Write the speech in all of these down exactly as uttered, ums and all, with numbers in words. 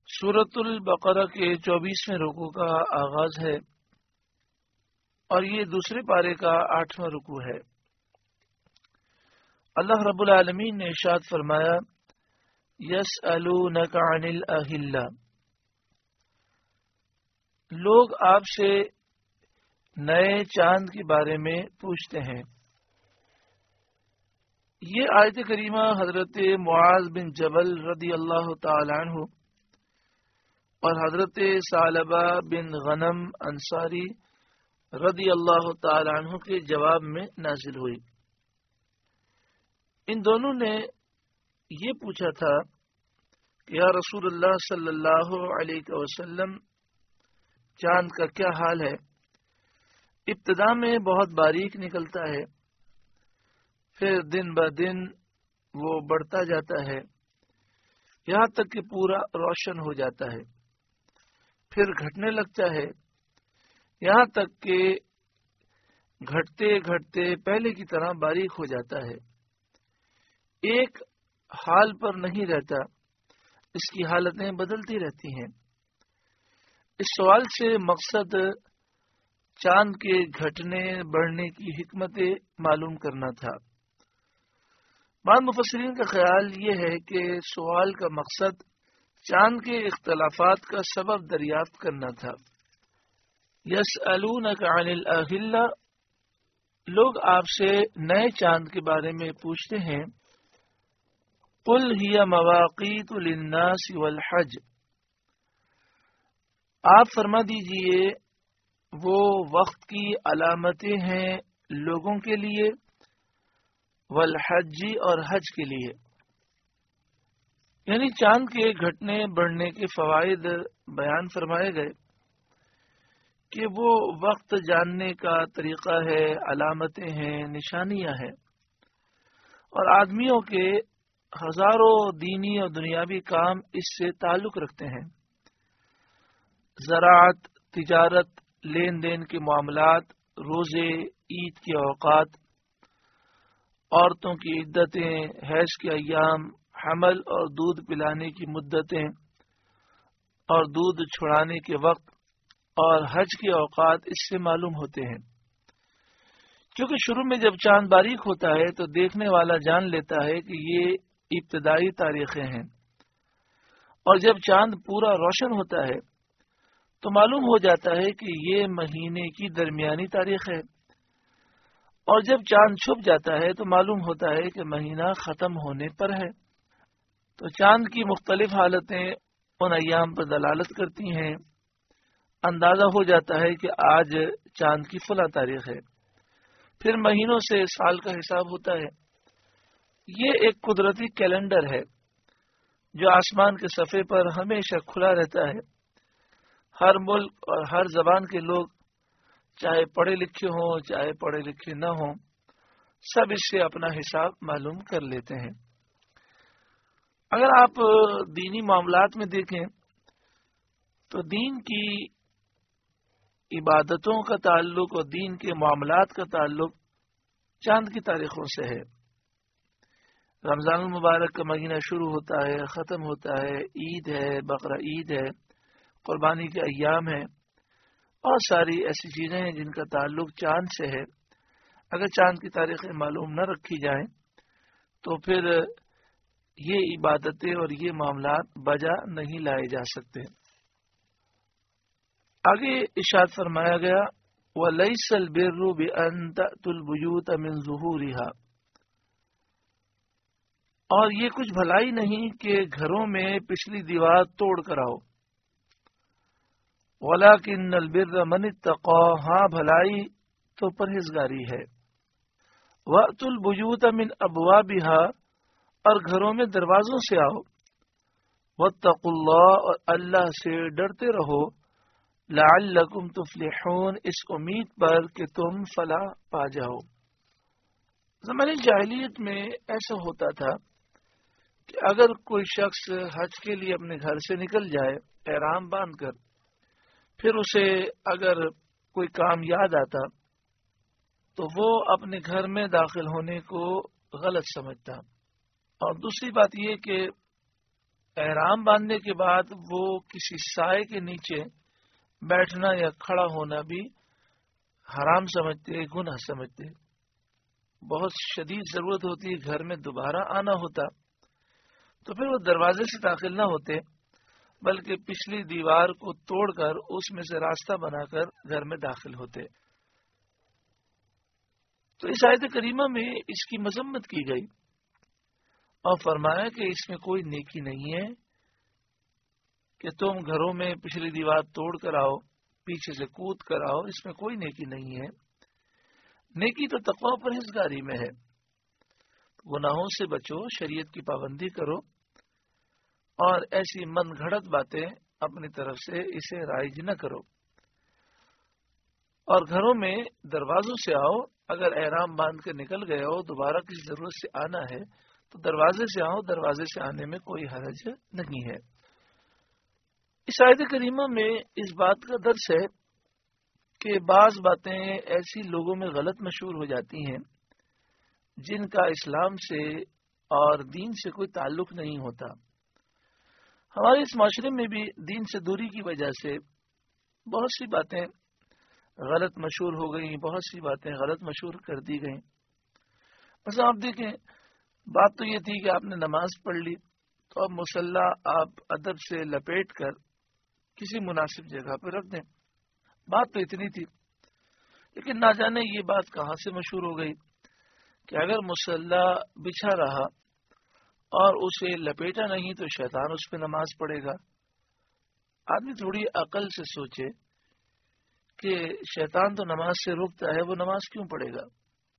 سورۃ البقرہ کے چوبیسویں رکوع کا آغاز ہے اور یہ دوسرے پارے کا آٹھواں رکوع ہے۔ اللہ رب العالمین نے ارشاد فرمایا، یسألونک عن الاہلہ، لوگ آپ سے نئے چاند کے بارے میں پوچھتے ہیں۔ یہ آیت کریمہ حضرت معاذ بن جبل رضی اللہ تعالی عنہ اور حضرت ثعلبہ بن غنم انصاری رضی اللہ تعالی عنہ کے جواب میں نازل ہوئی۔ ان دونوں نے یہ پوچھا تھا کہ یا رسول اللہ صلی اللہ علیہ وسلم، چاند کا کیا حال ہے؟ ابتدا میں بہت باریک نکلتا ہے، پھر دن بہ دن وہ بڑھتا جاتا ہے، یہاں تک کہ پورا روشن ہو جاتا ہے، پھر گھٹنے لگتا ہے، یہاں تک کہ گھٹتے گھٹتے پہلے کی طرح باریک ہو جاتا ہے، ایک حال پر نہیں رہتا، اس کی حالتیں بدلتی رہتی ہیں۔ اس سوال سے مقصد چاند کے گھٹنے بڑھنے کی حکمت معلوم کرنا تھا۔ بعض مفسرین کا خیال یہ ہے کہ سوال کا مقصد چاند کے اختلافات کا سبب دریافت کرنا تھا۔ یسألونک عن الاہلہ، لوگ آپ سے نئے چاند کے بارے میں پوچھتے ہیں۔ قل ہی مواقیت للناس والحج، آپ فرما دیجئے وہ وقت کی علامتیں ہیں لوگوں کے لیے، والحج اور حج کے لیے، یعنی چاند کے گھٹنے بڑھنے کے فوائد بیان فرمائے گئے کہ وہ وقت جاننے کا طریقہ ہے، علامتیں ہیں، نشانیاں ہیں، اور آدمیوں کے ہزاروں دینی اور دنیاوی کام اس سے تعلق رکھتے ہیں۔ زراعت، تجارت، لین دین کے معاملات، روزے، عید کے اوقات، عورتوں کی عدتیں، حیض کے ایام، حمل اور دودھ پلانے کی مدتیں اور دودھ چھڑانے کے وقت اور حج کے اوقات اس سے معلوم ہوتے ہیں۔ کیونکہ شروع میں جب چاند باریک ہوتا ہے تو دیکھنے والا جان لیتا ہے کہ یہ ابتدائی تاریخیں ہیں، اور جب چاند پورا روشن ہوتا ہے تو معلوم ہو جاتا ہے کہ یہ مہینے کی درمیانی تاریخ ہے، اور جب چاند چھپ جاتا ہے تو معلوم ہوتا ہے کہ مہینہ ختم ہونے پر ہے۔ تو چاند کی مختلف حالتیں ان ایام پر دلالت کرتی ہیں، اندازہ ہو جاتا ہے کہ آج چاند کی فلاں تاریخ ہے، پھر مہینوں سے سال کا حساب ہوتا ہے۔ یہ ایک قدرتی کیلنڈر ہے جو آسمان کے صفحے پر ہمیشہ کھلا رہتا ہے۔ ہر ملک اور ہر زبان کے لوگ، چاہے پڑھے لکھے ہوں چاہے پڑھے لکھے نہ ہوں، سب اس سے اپنا حساب معلوم کر لیتے ہیں۔ اگر آپ دینی معاملات میں دیکھیں تو دین کی عبادتوں کا تعلق اور دین کے معاملات کا تعلق چاند کی تاریخوں سے ہے۔ رمضان المبارک کا مہینہ شروع ہوتا ہے، ختم ہوتا ہے، عید ہے، بقرہ عید ہے، قربانی کے ایام ہیں، اور ساری ایسی چیزیں ہیں جن کا تعلق چاند سے ہے۔ اگر چاند کی تاریخیں معلوم نہ رکھی جائیں تو پھر یہ عبادتیں اور یہ معاملات بجا نہیں لائے جا سکتے۔ آگے ارشاد فرمایا گیا، وَلَيْسَ الْبِرُّ بِأَن تَأْتُوا الْبُيُوتَ مِن ظُهُورِهَا، اور یہ کچھ بھلائی نہیں کہ گھروں میں پچھلی دیوار توڑ کر آؤ۔ وَلَكِنَّ الْبِرَّ مَنِ اتَّقَىٰ، ہاں بھلائی تو پرہیزگاری ہے۔ وَأْتُوا الْبُيُوتَ مِنْ أَبْوَابِهَا، اور گھروں میں دروازوں سے آؤ۔ وَاتَّقُوا اللَّهَ، اور اللہ سے ڈرتے رہو۔ لَعَلَّكُمْ تُفْلِحُونَ، اس امید پر کہ تم فلاح پا جاؤ۔ زمانے جاہلیت میں ایسا ہوتا تھا کہ اگر کوئی شخص حج کے لیے اپنے گھر سے نکل جائے احرام باندھ کر، پھر اسے اگر کوئی کام یاد آتا تو وہ اپنے گھر میں داخل ہونے کو غلط سمجھتا، اور دوسری بات یہ کہ احرام باندھنے کے بعد وہ کسی سائے کے نیچے بیٹھنا یا کھڑا ہونا بھی حرام سمجھتے، گناہ سمجھتے. بہت شدید ضرورت ہوتی ہے، گھر میں دوبارہ آنا ہوتا تو پھر وہ دروازے سے داخل نہ ہوتے بلکہ پچھلی دیوار کو توڑ کر اس میں سے راستہ بنا کر گھر میں داخل ہوتے. تو اس آیت کریمہ میں اس کی مذمت کی گئی اور فرمایا کہ اس میں کوئی نیکی نہیں ہے کہ تم گھروں میں پچھلی دیوار توڑ کر آؤ، پیچھے سے کود کر آؤ، اس میں کوئی نیکی نہیں ہے. نیکی تو تقوی و پرہیزگاری میں ہے. گناہوں سے بچو، شریعت کی پابندی کرو اور ایسی من گھڑت باتیں اپنی طرف سے اسے رائج نہ کرو. اور گھروں میں دروازوں سے آؤ. اگر احرام باندھ کے نکل گئے ہو، دوبارہ کسی ضرورت سے آنا ہے تو دروازے سے آؤ. دروازے سے آنے میں کوئی حرج نہیں ہے. اس آیت کریمہ میں اس بات کا درس ہے کہ بعض باتیں ایسی لوگوں میں غلط مشہور ہو جاتی ہیں جن کا اسلام سے اور دین سے کوئی تعلق نہیں ہوتا. ہمارے اس معاشرے میں بھی دین سے دوری کی وجہ سے بہت سی باتیں غلط مشہور ہو گئیں، بہت سی باتیں غلط مشہور کر دی گئیں. بس آپ دیکھیں، بات تو یہ تھی کہ آپ نے نماز پڑھ لی تو اب مصلی آپ ادب سے لپیٹ کر کسی مناسب جگہ پہ رکھ دیں. بات تو اتنی تھی، لیکن نہ جانے یہ بات کہاں سے مشہور ہو گئی کہ اگر مصلی بچھا رہا اور اسے لپیٹا نہیں تو شیطان اس پہ نماز پڑھے گا. آدمی تھوڑی عقل سے سوچے کہ شیطان تو نماز سے روکتا ہے، وہ نماز کیوں پڑھے گا؟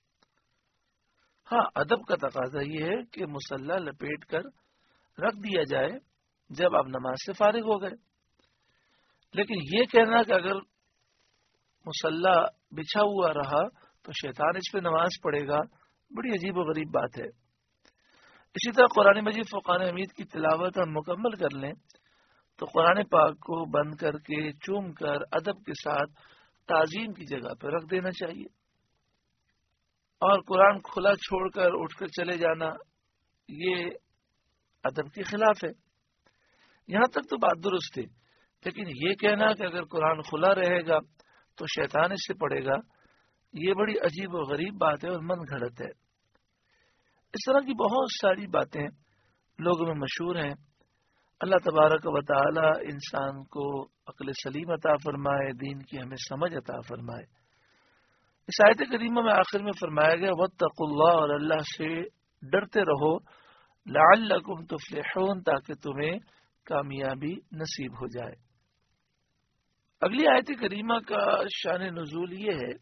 ہاں، ادب کا تقاضا یہ ہے کہ مصلی لپیٹ کر رکھ دیا جائے جب آپ نماز سے فارغ ہو گئے. لیکن یہ کہنا کہ اگر مصلی بچھا ہوا رہا تو شیطان اس پہ نماز پڑھے گا، بڑی عجیب و غریب بات ہے. اسی طرح قرآن مجید فرقان حمید کی تلاوت ہم مکمل کر لیں تو قرآن پاک کو بند کر کے چوم کر ادب کے ساتھ تعظیم کی جگہ پہ رکھ دینا چاہیے. اور قرآن کھلا چھوڑ کر اٹھ کر چلے جانا یہ ادب کے خلاف ہے. یہاں تک تو بات درست ہے، لیکن یہ کہنا کہ اگر قرآن کھلا رہے گا تو شیطان اس سے پڑھے گا، یہ بڑی عجیب و غریب بات ہے اور من گھڑت ہے. اس طرح کی بہت ساری باتیں لوگوں میں مشہور ہیں. اللہ تبارک و تعالی انسان کو عقل سلیم عطا فرمائے، دین کی ہمیں سمجھ عطا فرمائے. اس آیت کریمہ میں آخر میں فرمایا گیا واتقوا اللہ، اور اللہ سے ڈرتے رہو، لعلکم تفلحون، تاکہ تمہیں کامیابی نصیب ہو جائے. اگلی آیت کریمہ کا شان نزول یہ ہے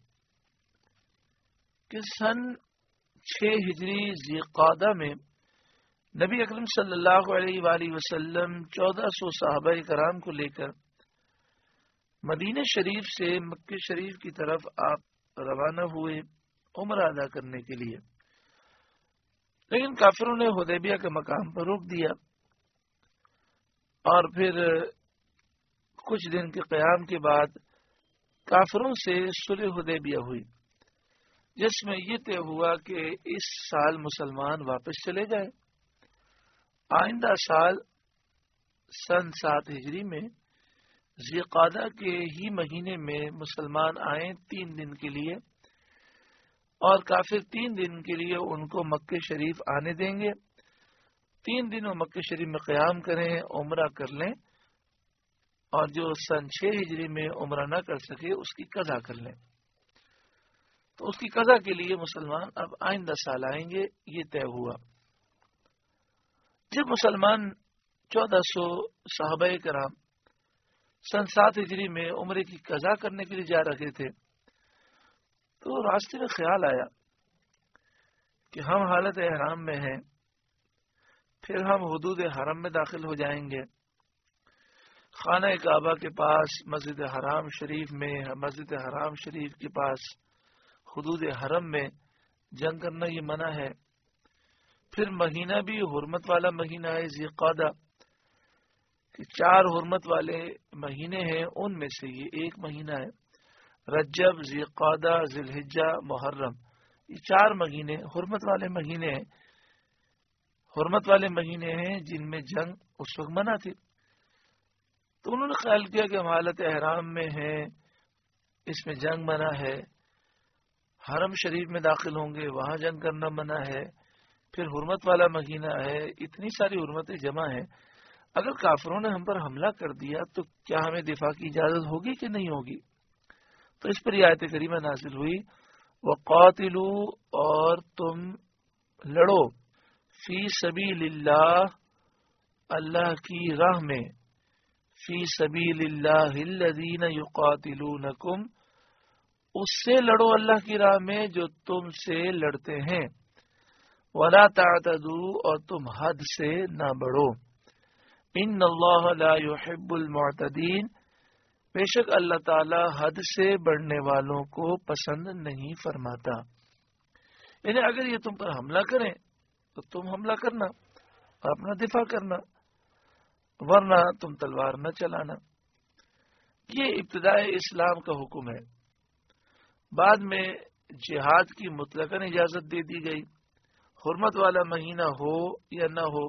کہ سن چھ ہجری ذی قعدہ میں نبی اکرم صلی اللہ علیہ وآلہ وسلم چودہ سو صحابہ کرام کو لے کر مدینہ شریف سے مکہ شریف کی طرف آپ روانہ ہوئے عمرہ ادا کرنے کے لیے. لیکن کافروں نے حدیبیہ کے مقام پر روک دیا اور پھر کچھ دن کے قیام کے بعد کافروں سے صلح حدیبیہ ہوئی، جس میں یہ طے ہوا کہ اس سال مسلمان واپس چلے جائیں. آئندہ سال سن سات ہجری میں ذی قعدہ کے ہی مہینے میں مسلمان آئیں تین دن کے لیے، اور کافر تین دن کے لیے ان کو مکہ شریف آنے دیں گے. تین دن وہ مکہ شریف میں قیام کریں، عمرہ کر لیں، اور جو سن چھ ہجری میں عمرہ نہ کر سکے اس کی قضا کر لیں. تو اس کی قضا کے لیے مسلمان اب آئندہ سال آئیں گے، یہ طے ہوا. جب مسلمان چودہ سو صحابہ کرام سن سات ہجری میں عمرے کی قضا کرنے کے لیے جا رہے تھے تو راستے میں خیال آیا کہ ہم حالت احرام میں ہیں، پھر ہم حدود حرم میں داخل ہو جائیں گے. خانہ کعبہ کے پاس مسجد حرام شریف میں، مسجد حرام شریف کے پاس حدود حرم میں جنگ کرنا یہ منع ہے. پھر مہینہ بھی حرمت والا مہینہ ہے ذی قعدہ، کہ چار حرمت والے مہینے ہیں، ان میں سے یہ ایک مہینہ ہے. رجب، ذی قعدہ، ذی الحجہ، محرم، یہ چار مہینے حرمت والے مہینے ہیں. حرمت والے مہینے ہیں جن میں جنگ اس وقت منع تھی، تو انہوں نے خیال کیا کہ ہم حالت احرام میں ہیں، اس میں جنگ منع ہے، حرم شریف میں داخل ہوں گے وہاں جنگ کرنا منع ہے، پھر حرمت والا مہینہ ہے، اتنی ساری حرمتیں جمع ہیں، اگر کافروں نے ہم پر حملہ کر دیا تو کیا ہمیں دفاع کی اجازت ہوگی کہ نہیں ہوگی؟ تو اس پر یہ آیت کریمہ نازل ہوئی، وَقَاتِلُوا، اور تم لڑو، فی سبیل اللہ، اللہ کی راہ میں، فی سبیل اللہ الذین یقاتلونکم، اس سے لڑو اللہ کی راہ میں جو تم سے لڑتے ہیں، ولا تعتدوا، اور تم حد سے نہ بڑھو، ان اللہ لا يحب المعتدین، بے شک اللہ تعالی حد سے بڑھنے والوں کو پسند نہیں فرماتا۔ یعنی اگر یہ تم پر حملہ کریں تو تم حملہ کرنا اور اپنا دفاع کرنا، ورنہ تم تلوار نہ چلانا۔ یہ ابتدائی اسلام کا حکم ہے۔ بعد میں جہاد کی مطلقاً اجازت دے دی گئی، حرمت والا مہینہ ہو یا نہ ہو،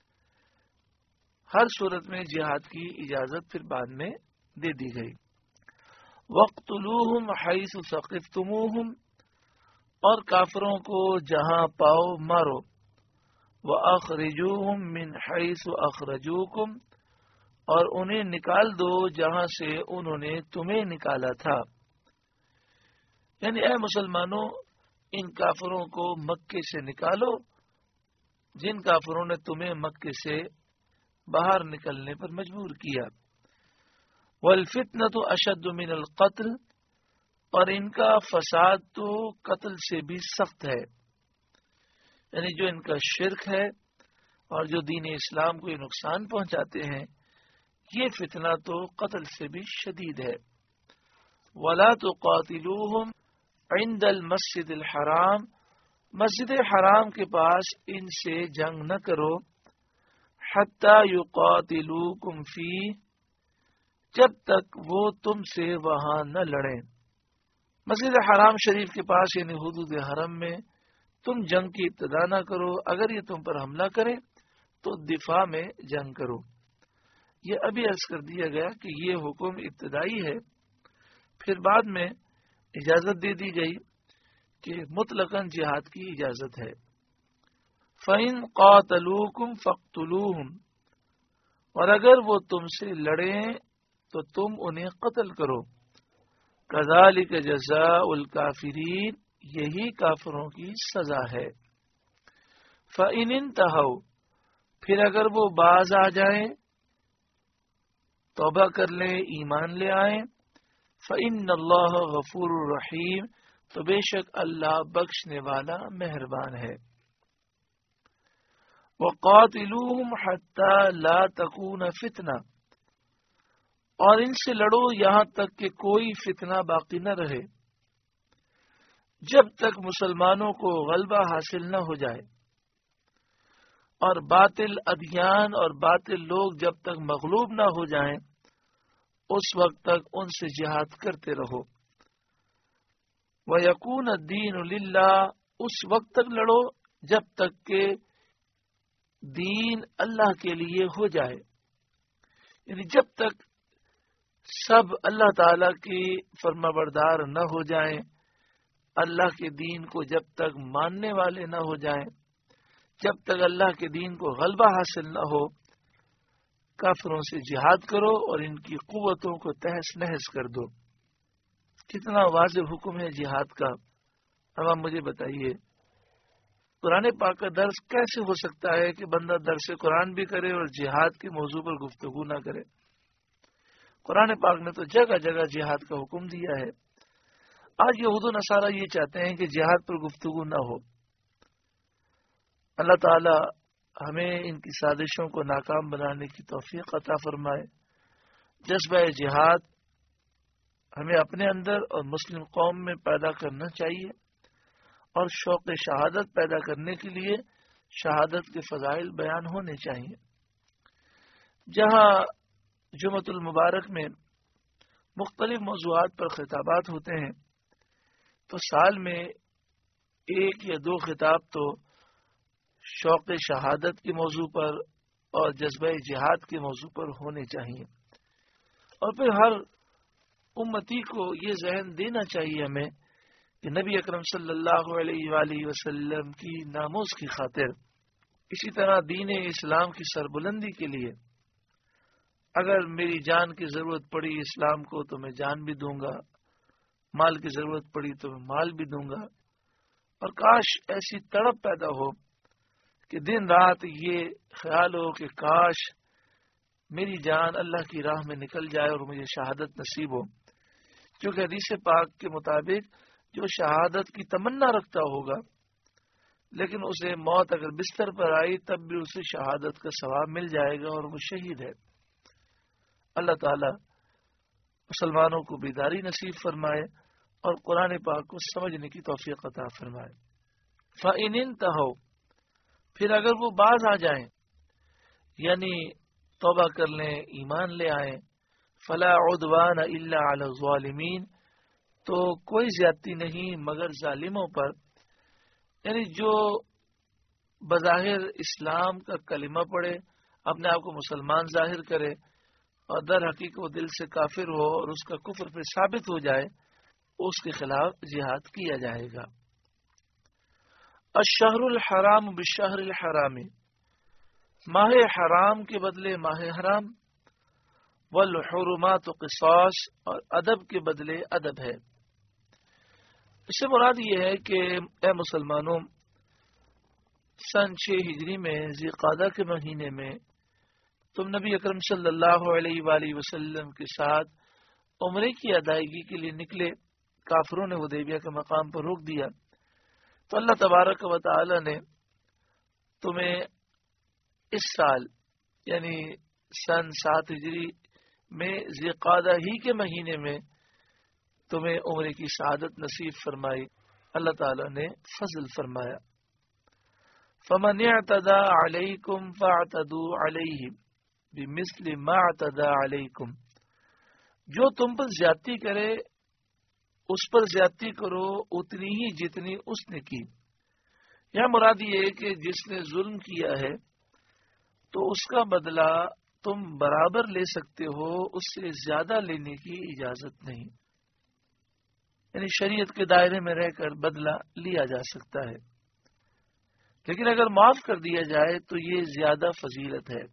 ہر صورت میں جہاد کی اجازت پھر بعد میں دے دی گئی۔ وَاقْتُلُوهُمْ حَيْثُ ثَقِفْتُمُوهُمْ، اور کافروں کو جہاں پاؤ مارو، وَأَخْرِجُوهُمْ مِنْ حَيْثُ أَخْرَجُوكُمْ، اور انہیں نکال دو جہاں سے انہوں نے تمہیں نکالا تھا۔ یعنی اے مسلمانوں، ان کافروں کو مکے سے نکالو جن کافروں نے تمہیں مکے سے باہر نکلنے پر مجبور کیا۔ والفتنة اشد من القتل، اور ان کا فساد تو قتل سے بھی سخت ہے، یعنی جو ان کا شرک ہے اور جو دین اسلام کو یہ نقصان پہنچاتے ہیں، یہ فتنہ تو قتل سے بھی شدید ہے۔ ولا تقاتلوہم عند المسجد الحرام، مسجد حرام کے پاس ان سے جنگ نہ کرو، حتی یقاتلوکم فیہ، جب تک وہ تم سے وہاں نہ لڑیں۔ مسجد حرام شریف کے پاس یعنی حدود حرم میں تم جنگ کی ابتدا نہ کرو، اگر یہ تم پر حملہ کرے تو دفاع میں جنگ کرو۔ یہ ابھی عرض کر دیا گیا کہ یہ حکم ابتدائی ہے، پھر بعد میں اجازت دے دی گئی کہ مطلقاً جہاد کی اجازت ہے۔ فَإِن قَاتَلُوكُمْ فَاقْتُلُوهُمْ، اور اگر وہ تم سے لڑیں تو تم انہیں قتل کرو۔ كَذَلِكَ جَزَاءُ الْكَافِرِينَ، یہی کافروں کی سزا ہے۔ فَإِنِ انْتَهَوْا، پھر اگر وہ باز آ جائیں، توبہ کر لیں، ایمان لے آئیں، فَإِنَّ اللَّهَ غَفُورٌ رَحِيمٌ، تو بے شک اللہ بخشنے والا مہربان ہے۔ وَقَاتِلُوهُمْ حَتَّى لَا تَكُونَ فِتْنَةٌ، اور ان سے لڑو یہاں تک کہ کوئی فتنہ باقی نہ رہے، جب تک مسلمانوں کو غلبہ حاصل نہ ہو جائے، اور باطل ادیان اور باطل لوگ جب تک مغلوب نہ ہو جائیں، اس وقت تک ان سے جہاد کرتے رہو۔ وَيَكُونَ الدِّينُ لِلَّهِ، اس وقت تک لڑو جب تک کہ دین اللہ کے لیے ہو جائے، یعنی جب تک سب اللہ تعالی کی فرما بردار نہ ہو جائیں، اللہ کے دین کو جب تک ماننے والے نہ ہو جائیں، جب تک اللہ کے دین کو غلبہ حاصل نہ ہو، کافروں سے جہاد کرو اور ان کی قوتوں کو تہس نہس کر دو۔ کتنا واضح حکم ہے جہاد کا۔ اب آپ مجھے بتائیے، قرآن پاک کا درس کیسے ہو سکتا ہے کہ بندہ درس قرآن بھی کرے اور جہاد کے موضوع پر گفتگو نہ کرے؟ قرآن پاک نے تو جگہ جگہ جہاد کا حکم دیا ہے۔ آج یہود و نصارہ یہ چاہتے ہیں کہ جہاد پر گفتگو نہ ہو۔ اللہ تعالی ہمیں ان کی سازشوں کو ناکام بنانے کی توفیق عطا فرمائے۔ جذبہ جہاد ہمیں اپنے اندر اور مسلم قوم میں پیدا کرنا چاہیے، اور شوق شہادت پیدا کرنے کے لیے شہادت کے فضائل بیان ہونے چاہیے۔ جہاں جمعۃ المبارک میں مختلف موضوعات پر خطابات ہوتے ہیں، تو سال میں ایک یا دو خطاب تو شوق شہادت کے موضوع پر اور جذبہ جہاد کے موضوع پر ہونے چاہیے. اور پھر ہر امتی کو یہ ذہن دینا چاہیے ہمیں کہ نبی اکرم صلی اللہ علیہ وآلہ وسلم کی ناموس کی خاطر، اسی طرح دین اسلام کی سربلندی کے لیے اگر میری جان کی ضرورت پڑی اسلام کو تو میں جان بھی دوں گا، مال کی ضرورت پڑی تو میں مال بھی دوں گا. اور کاش ایسی تڑپ پیدا ہو کہ دن رات یہ خیال ہو کہ کاش میری جان اللہ کی راہ میں نکل جائے اور مجھے شہادت نصیب ہو. کیونکہ حدیث پاک کے مطابق جو شہادت کی تمنا رکھتا ہوگا لیکن اسے موت اگر بستر پر آئی تب بھی اسے شہادت کا ثواب مل جائے گا اور وہ شہید ہے. اللہ تعالی مسلمانوں کو بیداری نصیب فرمائے اور قرآن پاک کو سمجھنے کی توفیق عطا فرمائے. فَإِنِ انْتَهَوْا، پھر اگر وہ باز آ جائیں یعنی توبہ کر لیں، ایمان لے آئیں، فَلَا عُدْوَانَ إِلَّا عَلَى الظَّالِمِينَ، تو کوئی زیادتی نہیں مگر ظالموں پر، یعنی جو بظاہر اسلام کا کلمہ پڑھے، اپنے آپ کو مسلمان ظاہر کرے اور در حقیقت وہ دل سے کافر ہو اور اس کا کفر پہ ثابت ہو جائے، اس کے خلاف جہاد کیا جائے گا. الشہر الحرام بالشہر الحرام، ماہ حرام کے بدلے ماہ حرام، والحرمات قصاص، اور ادب کے بدلے ادب ہے. اس سے مراد یہ ہے کہ اے مسلمانوں، سن چھ ہجری میں ذی قعدہ کے مہینے میں تم نبی اکرم صلی اللہ علیہ وآلہ وسلم کے ساتھ عمرے کی ادائیگی کے لیے نکلے. کافروں نے حدیبیہ کے مقام پر روک دیا تو اللہ تبارک و تعالی نے تمہیں اس سال یعنی سن سات ہجری میں ذی قعدہ ہی کے مہینے میں تمہیں عمرے کی سعادت نصیب فرمائی. اللہ تعالی نے فضل فرمایا. فَمَنِ اعْتَدَى عَلَيْكُمْ فَاعْتَدُوا عَلَيْهِ بِمِثْلِ مَا اعْتَدَى عَلَيْكُمْ، جو تم پر زیادتی کرے اس پر زیادتی کرو اتنی ہی جتنی اس نے کی. یہاں مراد یہ ہے کہ جس نے ظلم کیا ہے تو اس کا بدلہ تم برابر لے سکتے ہو، اس سے زیادہ لینے کی اجازت نہیں. یعنی شریعت کے دائرے میں رہ کر بدلہ لیا جا سکتا ہے، لیکن اگر معاف کر دیا جائے تو یہ زیادہ فضیلت ہے.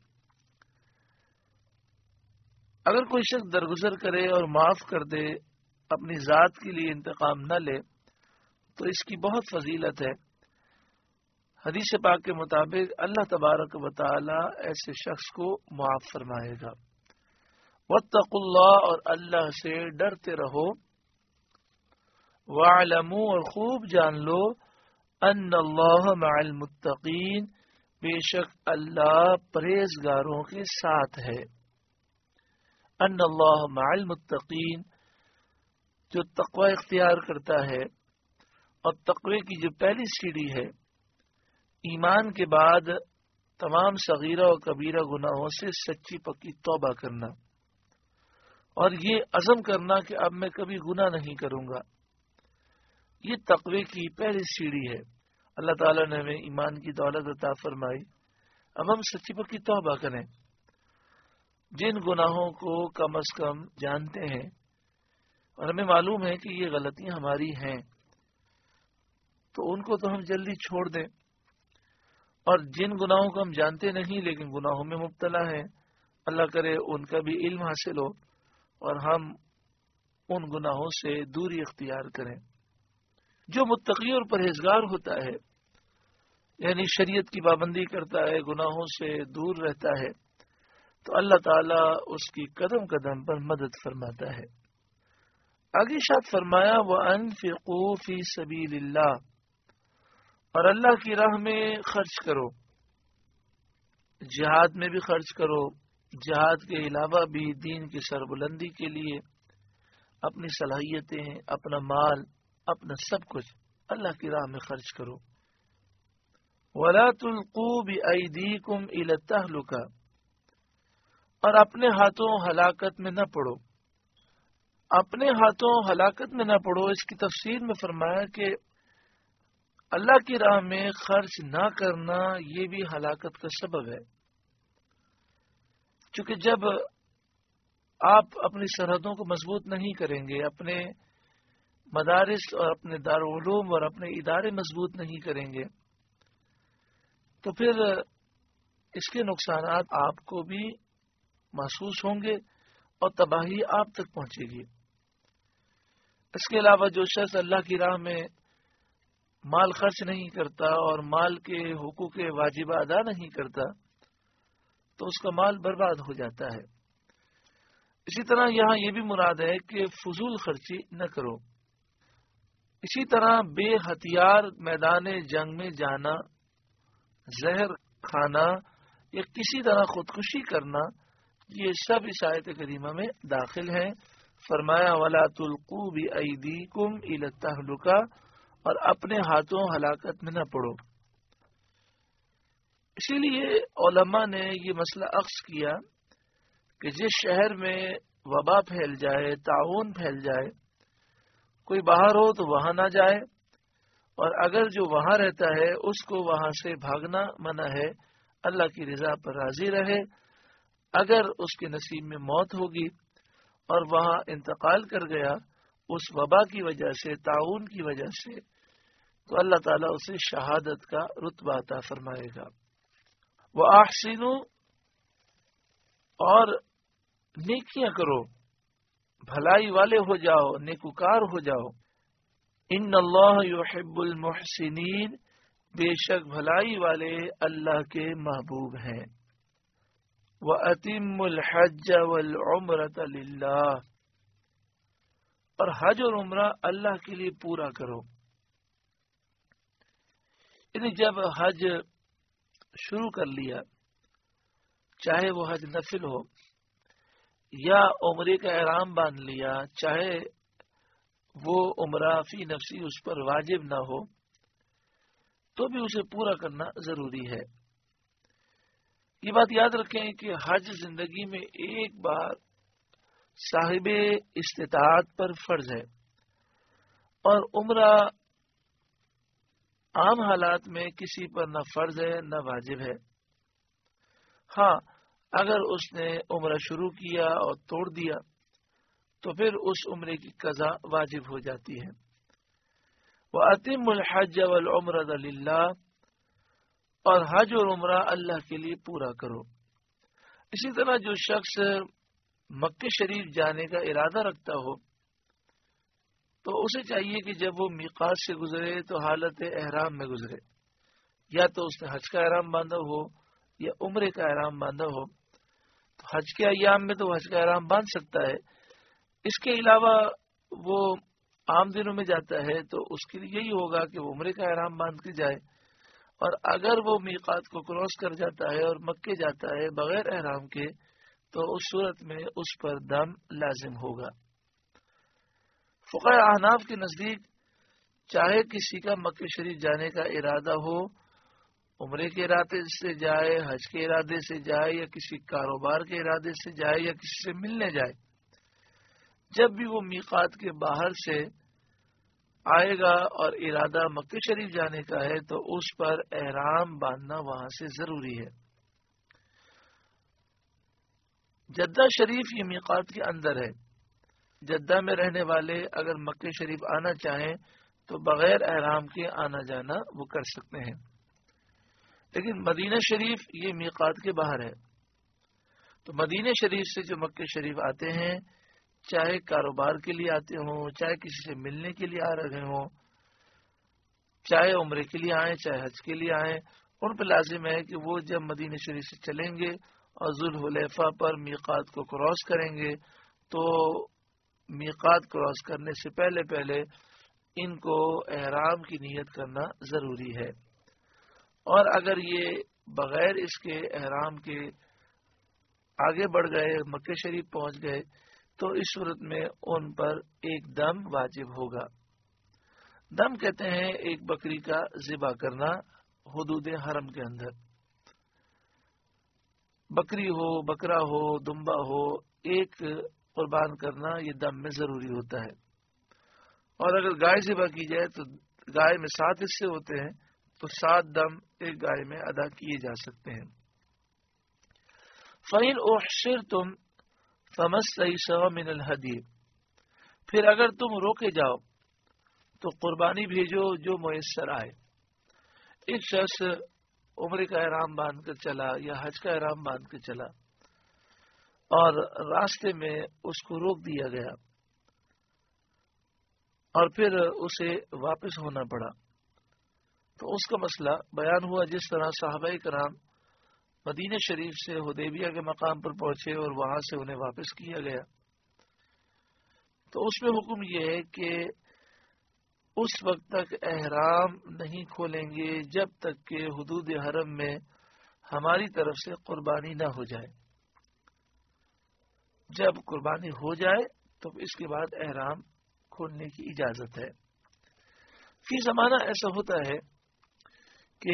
اگر کوئی شخص درگزر کرے اور معاف کر دے، اپنی ذات کے لیے انتقام نہ لے، تو اس کی بہت فضیلت ہے. حدیث پاک کے مطابق اللہ تبارک و تعالی ایسے شخص کو معاف فرمائے گا. واتقوا اللہ، اور اللہ سے ڈرتے رہو. وَاعْلَمُوا، اور خوب جان لو، ان اللہ مع المتقین، بے شک اللہ پرہیزگاروں کے ساتھ ہے. ان اللہ مع المتقین، جو تقوی اختیار کرتا ہے، اور تقوی کی جو پہلی سیڑھی ہے ایمان کے بعد تمام صغیرہ اور کبیرہ گناہوں سے سچی پکی توبہ کرنا، اور یہ عزم کرنا کہ اب میں کبھی گناہ نہیں کروں گا، یہ تقوی کی پہلی سیڑھی ہے. اللہ تعالیٰ نے ہمیں ایمان کی دولت عطا فرمائی. اب ہم سچی پکی توبہ کریں. جن گناہوں کو کم از کم جانتے ہیں اور ہمیں معلوم ہے کہ یہ غلطیاں ہماری ہیں، تو ان کو تو ہم جلدی چھوڑ دیں. اور جن گناہوں کو ہم جانتے نہیں لیکن گناہوں میں مبتلا ہیں، اللہ کرے ان کا بھی علم حاصل ہو اور ہم ان گناہوں سے دوری اختیار کریں. جو متقی اور پرہیزگار ہوتا ہے، یعنی شریعت کی پابندی کرتا ہے، گناہوں سے دور رہتا ہے، تو اللہ تعالیٰ اس کی قدم قدم پر مدد فرماتا ہے. آگے ارشاد فرمایا وَأَنفِقُوا فِي سَبِيلِ اللَّهِ، اور اللہ کی راہ میں خرچ کرو، جہاد میں بھی خرچ کرو، جہاد کے علاوہ بھی دین کی سربلندی کے لیے اپنی صلاحیتیں، اپنا مال، اپنا سب کچھ اللہ کی راہ میں خرچ کرو. وَلَا تُلْقُوا بِأَيْدِيكُمْ إِلَى التَّهْلُكَةِ، اور اپنے ہاتھوں ہلاکت میں نہ پڑو. اپنے ہاتھوں ہلاکت میں نہ پڑو، اس کی تفسیر میں فرمایا کہ اللہ کی راہ میں خرچ نہ کرنا یہ بھی ہلاکت کا سبب ہے، چونکہ جب آپ اپنی سرحدوں کو مضبوط نہیں کریں گے، اپنے مدارس اور اپنے دارالعلوم اور اپنے ادارے مضبوط نہیں کریں گے، تو پھر اس کے نقصانات آپ کو بھی محسوس ہوں گے اور تباہی آپ تک پہنچے گی۔ اس کے علاوہ جو شخص اللہ کی راہ میں مال خرچ نہیں کرتا اور مال کے حقوق واجبہ ادا نہیں کرتا تو اس کا مال برباد ہو جاتا ہے۔ اسی طرح یہاں یہ بھی مراد ہے کہ فضول خرچی نہ کرو۔ اسی طرح بے ہتھیار میدان جنگ میں جانا، زہر کھانا یا کسی طرح خودکشی کرنا، یہ سب اس آیت کریمہ میں داخل ہیں۔ فرمایا وَلَا تُلْقُوا بِأَيْدِيكُمْ إِلَى التَّهْلُكَةِ، اور اپنے ہاتھوں ہلاکت میں نہ پڑو۔ اسی لیے علماء نے یہ مسئلہ اخذ کیا کہ جس شہر میں وبا پھیل جائے، طاعون پھیل جائے، کوئی باہر ہو تو وہاں نہ جائے، اور اگر جو وہاں رہتا ہے اس کو وہاں سے بھاگنا منع ہے، اللہ کی رضا پر راضی رہے۔ اگر اس کے نصیب میں موت ہوگی اور وہاں انتقال کر گیا اس وبا کی وجہ سے، طاعون کی وجہ سے، تو اللہ تعالیٰ اسے شہادت کا رتبہ عطا فرمائے گا۔ وَأَحْسِنُوا، اور نیکیاں کرو، بھلائی والے ہو جاؤ، نیکوکار ہو جاؤ۔ ان اللہ یحب المحسنین، بے شک بھلائی والے اللہ کے محبوب ہیں۔ وَأَتِمُّ الْحَجَّ وَالْعُمْرَةَ لِلَّهِ، اور حج اور عمرہ اللہ کے لیے پورا کرو۔ یعنی جب حج شروع کر لیا، چاہے وہ حج نفل ہو یا عمرے کا احرام باندھ لیا، چاہے وہ عمرہ فی نفسی اس پر واجب نہ ہو، تو بھی اسے پورا کرنا ضروری ہے۔ یہ بات یاد رکھیں کہ حج زندگی میں ایک بار صاحب استطاعت پر فرض ہے، اور عمرہ عام حالات میں کسی پر نہ فرض ہے نہ واجب ہے۔ ہاں، اگر اس نے عمرہ شروع کیا اور توڑ دیا تو پھر اس عمرے کی قضا واجب ہو جاتی ہے۔ وَأَتِمُّ الْحَجَّ وَالْعُمْرَةَ لِلَّهِ، اور حج اور عمرہ اللہ کے لیے پورا کرو۔ اسی طرح جو شخص مکہ شریف جانے کا ارادہ رکھتا ہو تو اسے چاہیے کہ جب وہ میقات سے گزرے تو حالت احرام میں گزرے، یا تو اس نے حج کا احرام باندھا ہو یا عمرے کا احرام باندھا ہو۔ تو حج کے ایام میں تو حج کا احرام باندھ سکتا ہے، اس کے علاوہ وہ عام دنوں میں جاتا ہے تو اس کے لیے یہی ہوگا کہ وہ عمرے کا احرام باندھ کے جائے، اور اگر وہ میقات کو کراس کر جاتا ہے اور مکے جاتا ہے بغیر احرام کے تو اس صورت میں اس پر دم لازم ہوگا۔ فقہ احناف کے نزدیک چاہے کسی کا مکہ شریف جانے کا ارادہ ہو، عمرے کے ارادے سے جائے، حج کے ارادے سے جائے، یا کسی کاروبار کے ارادے سے جائے، یا کسی سے ملنے جائے، جب بھی وہ میقات کے باہر سے آئے گا اور ارادہ مکہ شریف جانے کا ہے تو اس پر احرام باندھنا وہاں سے ضروری ہے۔ جدہ شریف یہ میقات کے اندر ہے۔ جدہ میں رہنے والے اگر مکہ شریف آنا چاہیں تو بغیر احرام کے آنا جانا وہ کر سکتے ہیں، لیکن مدینہ شریف یہ میقات کے باہر ہے۔ تو مدینہ شریف سے جو مکہ شریف آتے ہیں، چاہے کاروبار کے لیے آتے ہوں، چاہے کسی سے ملنے کے لیے آ رہے ہوں، چاہے عمرے کے لیے آئیں، چاہے حج کے لیے آئیں، ان پہ لازم ہے کہ وہ جب مدینہ شریف سے چلیں گے اور ذوالحلیفہ پر میقات کو کراس کریں گے تو میقات کراس کرنے سے پہلے پہلے ان کو احرام کی نیت کرنا ضروری ہے، اور اگر یہ بغیر اس کے احرام کے آگے بڑھ گئے، مکہ شریف پہنچ گئے، تو اس صورت میں ان پر ایک دم واجب ہوگا۔ دم کہتے ہیں ایک بکری کا ذبح کرنا حدود حرم کے اندر۔ بکری ہو، بکرا ہو، دمبا ہو، ایک قربان کرنا یہ دم میں ضروری ہوتا ہے، اور اگر گائے ذبح کی جائے تو گائے میں سات حصے ہوتے ہیں تو سات دم ایک گائے میں ادا کیے جا سکتے ہیں۔ فَإِنْ أُحْصِرْتُمْ فَمَا اسْتَيْسَرَ مِنَ الْهَدْيِ، پھر اگر تم روکے جاؤ تو قربانی بھیجو جو میسر آئے۔ ایک شخص عمرے کا احرام باندھ کر چلا یا حج کا احرام باندھ کر چلا اور راستے میں اس کو روک دیا گیا اور پھر اسے واپس ہونا پڑا، تو اس کا مسئلہ بیان ہوا جس طرح صحابہ کرام مدینہ شریف سے حدیبیہ کے مقام پر پہنچے اور وہاں سے انہیں واپس کیا گیا۔ تو اس میں حکم یہ ہے کہ اس وقت تک احرام نہیں کھولیں گے جب تک کہ حدود حرم میں ہماری طرف سے قربانی نہ ہو جائے۔ جب قربانی ہو جائے تو اس کے بعد احرام کھولنے کی اجازت ہے۔ فی زمانہ ایسا ہوتا ہے کہ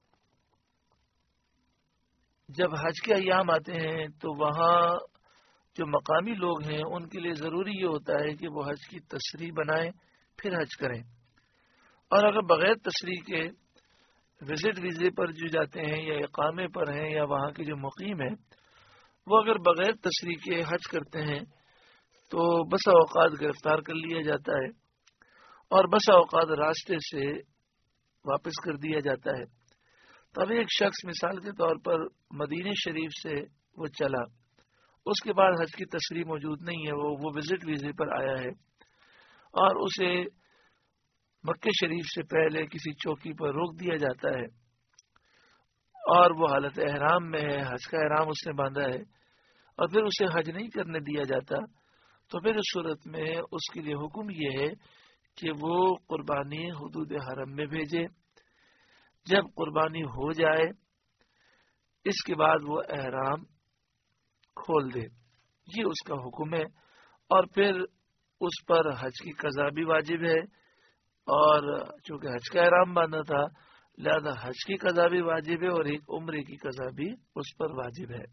جب حج کے ایام آتے ہیں تو وہاں جو مقامی لوگ ہیں ان کے لیے ضروری یہ ہوتا ہے کہ وہ حج کی تشریح بنائیں پھر حج کریں، اور اگر بغیر تشریح کے وزٹ ویزے پر جو جاتے ہیں یا اقامے پر ہیں یا وہاں کے جو مقیم ہیں وہ اگر بغیر تشریح کے حج کرتے ہیں تو بسا اوقات گرفتار کر لیا جاتا ہے اور بسا اوقات راستے سے واپس کر دیا جاتا ہے۔ تب ایک شخص مثال کے طور پر مدینہ شریف سے وہ چلا، اس کے بعد حج کی تشریح موجود نہیں ہے، وہ وہ وزٹ ویزے پر آیا ہے اور اسے مکہ شریف سے پہلے کسی چوکی پر روک دیا جاتا ہے اور وہ حالت احرام میں ہے، حج کا احرام اس نے باندھا ہے اور پھر اسے حج نہیں کرنے دیا جاتا، تو پھر اس صورت میں اس کے لیے حکم یہ ہے کہ وہ قربانی حدود حرم میں بھیجے۔ جب قربانی ہو جائے اس کے بعد وہ احرام کھول دے، یہ اس کا حکم ہے، اور پھر اس پر حج کی قضا بھی واجب ہے، اور چونکہ حج کا احرام باندھا تھا لہذا حج کی قضا بھی واجب ہے اور ایک عمرے کی قضا بھی اس پر واجب ہے۔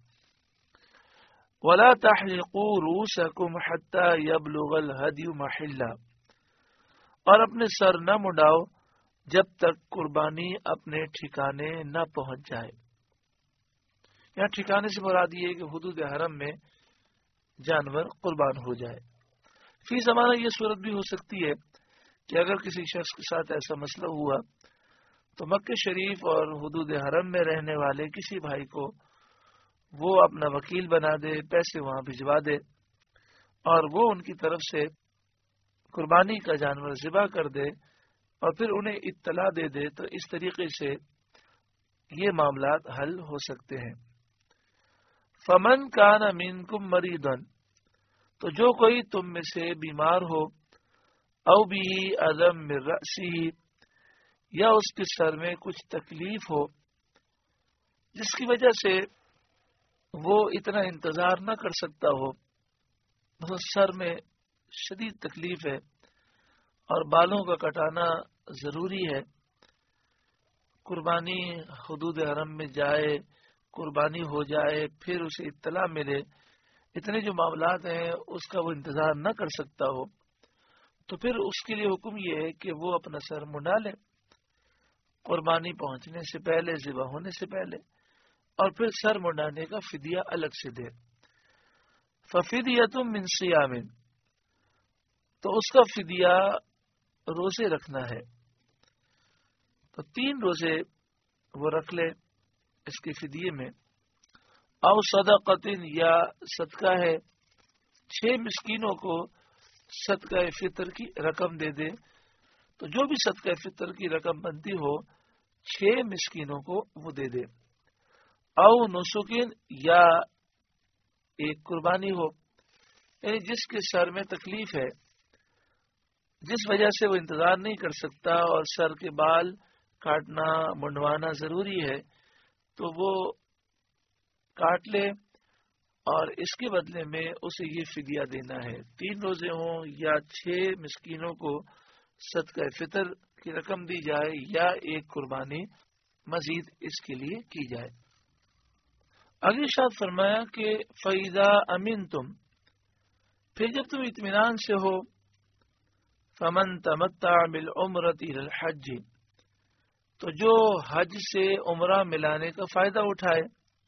وَلَا تَحْلِقُوا رُؤُوسَكُمْ حَتَّى يَبْلُغَ الْهَدْيُ مَحِلَّهُ، اور اپنے سر نہ مڈاؤ جب تک قربانی اپنے ٹھکانے نہ پہنچ جائے۔ یہاں ٹھکانے سے مراد یہ ہے کہ حدود حرم میں جانور قربان ہو جائے۔ فی زمانہ یہ صورت بھی ہو سکتی ہے کہ اگر کسی شخص کے ساتھ ایسا مسئلہ ہوا تو مکہ شریف اور حدود حرم میں رہنے والے کسی بھائی کو وہ اپنا وکیل بنا دے، پیسے وہاں بھجوا دے اور وہ ان کی طرف سے قربانی کا جانور ذبح کر دے اور پھر انہیں اطلاع دے دے، تو اس طریقے سے یہ معاملات حل ہو سکتے ہیں۔ فمن کان منکم مریضا، تو جو کوئی تم میں سے بیمار ہو، او بھی عدم من رأسی، یا اس کے سر میں کچھ تکلیف ہو جس کی وجہ سے وہ اتنا انتظار نہ کر سکتا ہو، مثلا سر میں شدید تکلیف ہے اور بالوں کا کٹانا ضروری ہے، قربانی حدود حرم میں جائے، قربانی ہو جائے، پھر اسے اطلاع ملے، اتنے جو معاملات ہیں اس کا وہ انتظار نہ کر سکتا ہو، تو پھر اس کے لیے حکم یہ ہے کہ وہ اپنا سر منڈا لے قربانی پہنچنے سے پہلے، ذبح ہونے سے پہلے، اور پھر سر منڈانے کا فدیہ الگ سے دے۔ ففدیۃ من صیام، تو اس کا فدیہ روزے رکھنا ہے، تو تین روزے وہ رکھ لے اس کے فدیے میں، او صدقۃ، یا صدقہ ہے، چھ مسکینوں کو صدقہ فطر کی رقم دے دے، تو جو بھی صدقہ فطر کی رقم بنتی ہو چھ مسکینوں کو وہ دے دے، او نسکین، یا ایک قربانی ہو، یعنی جس کے سر میں تکلیف ہے، جس وجہ سے وہ انتظار نہیں کر سکتا اور سر کے بال کاٹنا منڈوانا ضروری ہے، تو وہ کاٹ لے اور اس کے بدلے میں اسے یہ فدیہ دینا ہے، تین روزے ہوں یا چھ مسکینوں کو صدقہ فطر کی رقم دی جائے یا ایک قربانی مزید اس کے لیے کی جائے۔ اگلی شاد فرمایا کہ فَإِذَا أَمِنْتُمْ، پھر جب تم اطمینان سے ہو، فمن تمتع بالعمرۃ الی الحج، تو جو حج سے عمرہ ملانے کا فائدہ اٹھائے،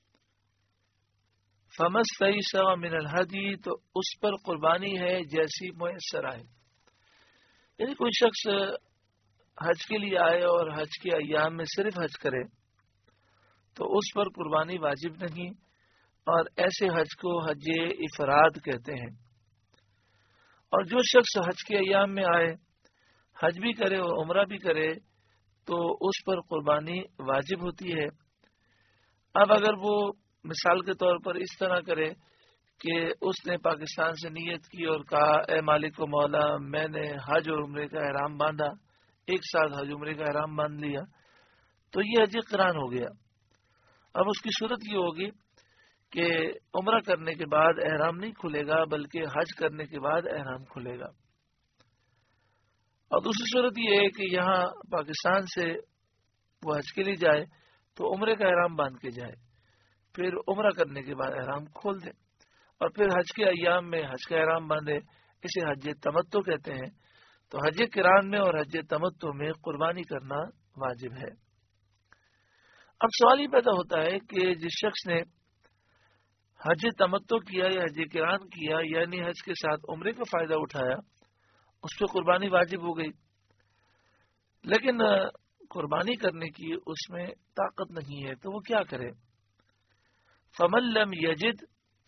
فمستیسر من الہدی، تو اس پر قربانی ہے جیسی میسر آئے. یعنی کوئی شخص حج کے لیے آئے اور حج کے ایام میں صرف حج کرے تو اس پر قربانی واجب نہیں، اور ایسے حج کو حج افراد کہتے ہیں. اور جو شخص حج کے ایام میں آئے، حج بھی کرے اور عمرہ بھی کرے تو اس پر قربانی واجب ہوتی ہے. اب اگر وہ مثال کے طور پر اس طرح کرے کہ اس نے پاکستان سے نیت کی اور کہا اے مالک و مولا میں نے حج اور عمرے کا احرام باندھا، ایک ساتھ حج عمرے کا احرام باندھ لیا، تو یہ حج قران ہو گیا. اب اس کی صورت یہ ہوگی کہ عمرہ کرنے کے بعد احرام نہیں کھلے گا بلکہ حج کرنے کے بعد احرام کھلے گا. اور دوسری صورت یہ ہے کہ یہاں پاکستان سے وہ حج کے لیے جائے تو عمرے کا احرام باندھ کے جائے، پھر عمرہ کرنے کے بعد احرام کھول دے اور پھر حج کے ایام میں حج کا احرام باندھے. اسے حج تمتع کہتے ہیں. تو حج قران میں اور حج تمتع میں قربانی کرنا واجب ہے. اب سوال یہ پیدا ہوتا ہے کہ جس شخص نے حج تمتع کیا یا حج قران کیا، یعنی حج کے ساتھ عمرے کا فائدہ اٹھایا، اس پہ قربانی واجب ہو گئی، لیکن قربانی کرنے کی اس میں طاقت نہیں ہے، تو وہ کیا کرے؟ فمن لم یجد،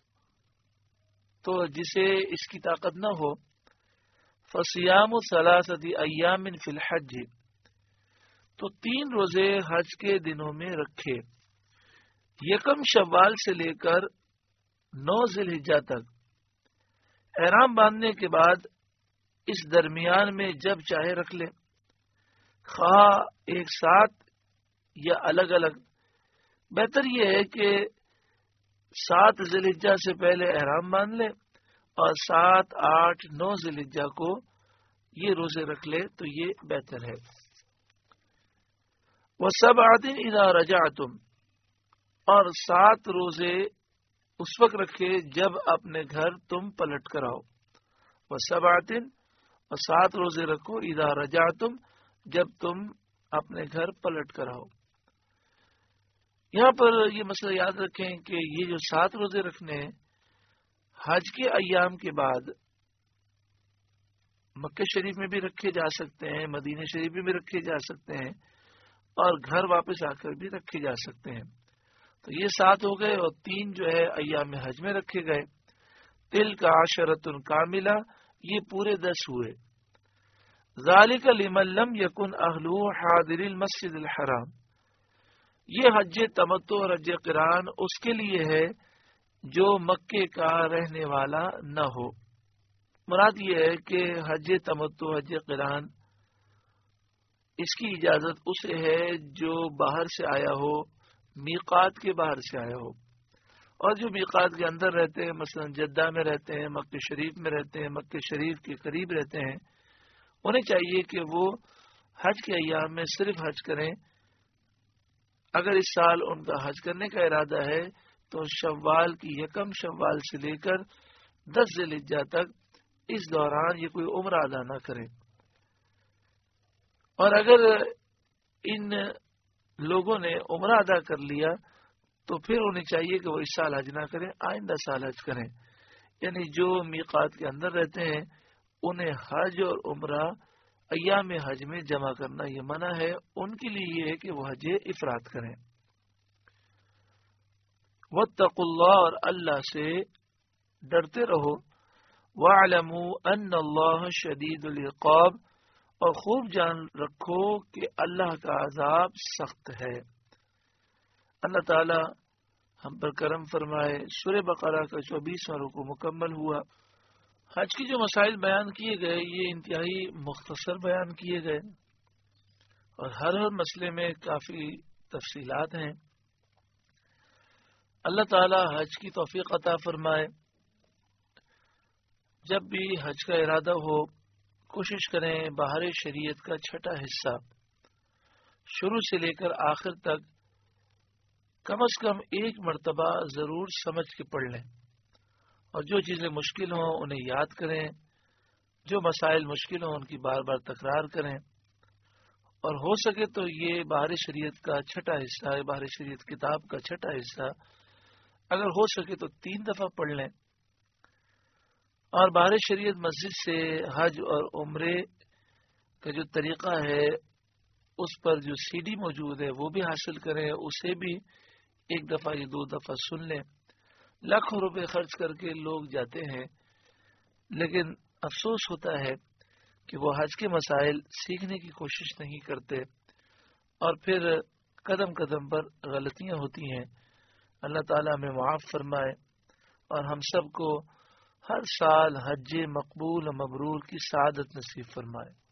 تو جسے اس کی طاقت نہ ہو، فصیام ثلاثۃ ایام فی الحج، تو تین روزے حج کے دنوں میں رکھے، یکم شوال سے لے کر نو ذی الحجہ تک. احرام باندھنے کے بعد اس درمیان میں جب چاہے رکھ لے، خواہ ایک ساتھ یا الگ الگ. بہتر یہ ہے کہ سات ذی الحجہ سے پہلے احرام باندھ لے اور سات آٹھ نو ذی الحجہ کو یہ روزے رکھ لے تو یہ بہتر ہے. وسبعۃ اذا رجعتم، اور سات روزے اس وقت رکھے جب اپنے گھر تم پلٹ کر آؤ. وسبعۃ، اور سات روزے رکھو اذا رجعتم، جب تم اپنے گھر پلٹ کر آؤ. یہاں پر یہ مسئلہ یاد رکھیں کہ یہ جو سات روزے رکھنے حج کے ایام کے بعد مکہ شریف میں بھی رکھے جا سکتے ہیں، مدینہ شریف میں بھی رکھے جا سکتے ہیں، اور گھر واپس آ کر بھی رکھے جا سکتے ہیں. تو یہ سات ہو گئے اور تین جو ہے ایام حج میں رکھے گئے. تل کا عشرۃ کاملہ، یہ پورے دس ہوئے. ذالک لمن لم یکن اہلہ حاضر المسجد الحرام، یہ حج تمتع اور حج قران اس کے لیے ہے جو مکے کا رہنے والا نہ ہو. مراد یہ ہے کہ حج تمتع حج قران اس کی اجازت اسے ہے جو باہر سے آیا ہو، میقات کے باہر سے آیا ہو. اور جو میقات کے اندر رہتے ہیں، مثلا جدہ میں رہتے ہیں، مکہ شریف میں رہتے ہیں، مکہ شریف کے قریب رہتے ہیں، انہیں چاہیے کہ وہ حج کے ایام میں صرف حج کریں. اگر اس سال ان کا حج کرنے کا ارادہ ہے تو شوال کی یکم شوال سے لے کر دس ذی الحجہ تک اس دوران یہ کوئی عمرہ ادا نہ کرے. اور اگر ان لوگوں نے عمرہ ادا کر لیا تو پھر انہیں چاہیے کہ وہ اس سال حج نہ کریں، آئندہ سال حج کریں. یعنی جو میقات کے اندر رہتے ہیں انہیں حج اور عمرہ ایام حج میں جمع کرنا یہ منع ہے. ان کے لیے یہ ہے کہ وہ حج افراد کریں. واتقوا اللہ، اور اللہ سے ڈرتے رہو. وَاعْلَمُوا أَنَّ اللَّهَ شَدِيدُ الْعِقَابِ، اور خوب جان رکھو کہ اللہ کا عذاب سخت ہے. اللہ تعالی ہم پر کرم فرمائے. سورہ بقرہ کا چوبیسواں رکوع مکمل ہوا. حج کے جو مسائل بیان کیے گئے یہ انتہائی مختصر بیان کیے گئے اور ہر ہر مسئلے میں کافی تفصیلات ہیں. اللہ تعالی حج کی توفیق عطا فرمائے. جب بھی حج کا ارادہ ہو کوشش کریں باہر شریعت کا چھٹا حصہ شروع سے لے کر آخر تک کم از کم ایک مرتبہ ضرور سمجھ کے پڑھ لیں، اور جو چیزیں مشکل ہوں انہیں یاد کریں جو مسائل مشکل ہوں ان کی بار بار تکرار کریں، اور ہو سکے تو یہ بہار شریعت کا چھٹا حصہ ہے، بہار شریعت کتاب کا چھٹا حصہ اگر ہو سکے تو تین دفعہ پڑھ لیں۔ اور بہار شریعت مسجد سے حج اور عمرے کا جو طریقہ ہے اس پر جو سی ڈی موجود ہے وہ بھی حاصل کریں، اسے بھی ایک دفعہ یا دو دفعہ سن لیں۔ لاکھوں روپے خرچ کر کے لوگ جاتے ہیں، لیکن افسوس ہوتا ہے کہ وہ حج کے مسائل سیکھنے کی کوشش نہیں کرتے، اور پھر قدم قدم پر غلطیاں ہوتی ہیں۔ اللہ تعالیٰ ہمیں معاف فرمائے اور ہم سب کو ہر سال حج مقبول و مبرور کی سعادت نصیب فرمائے۔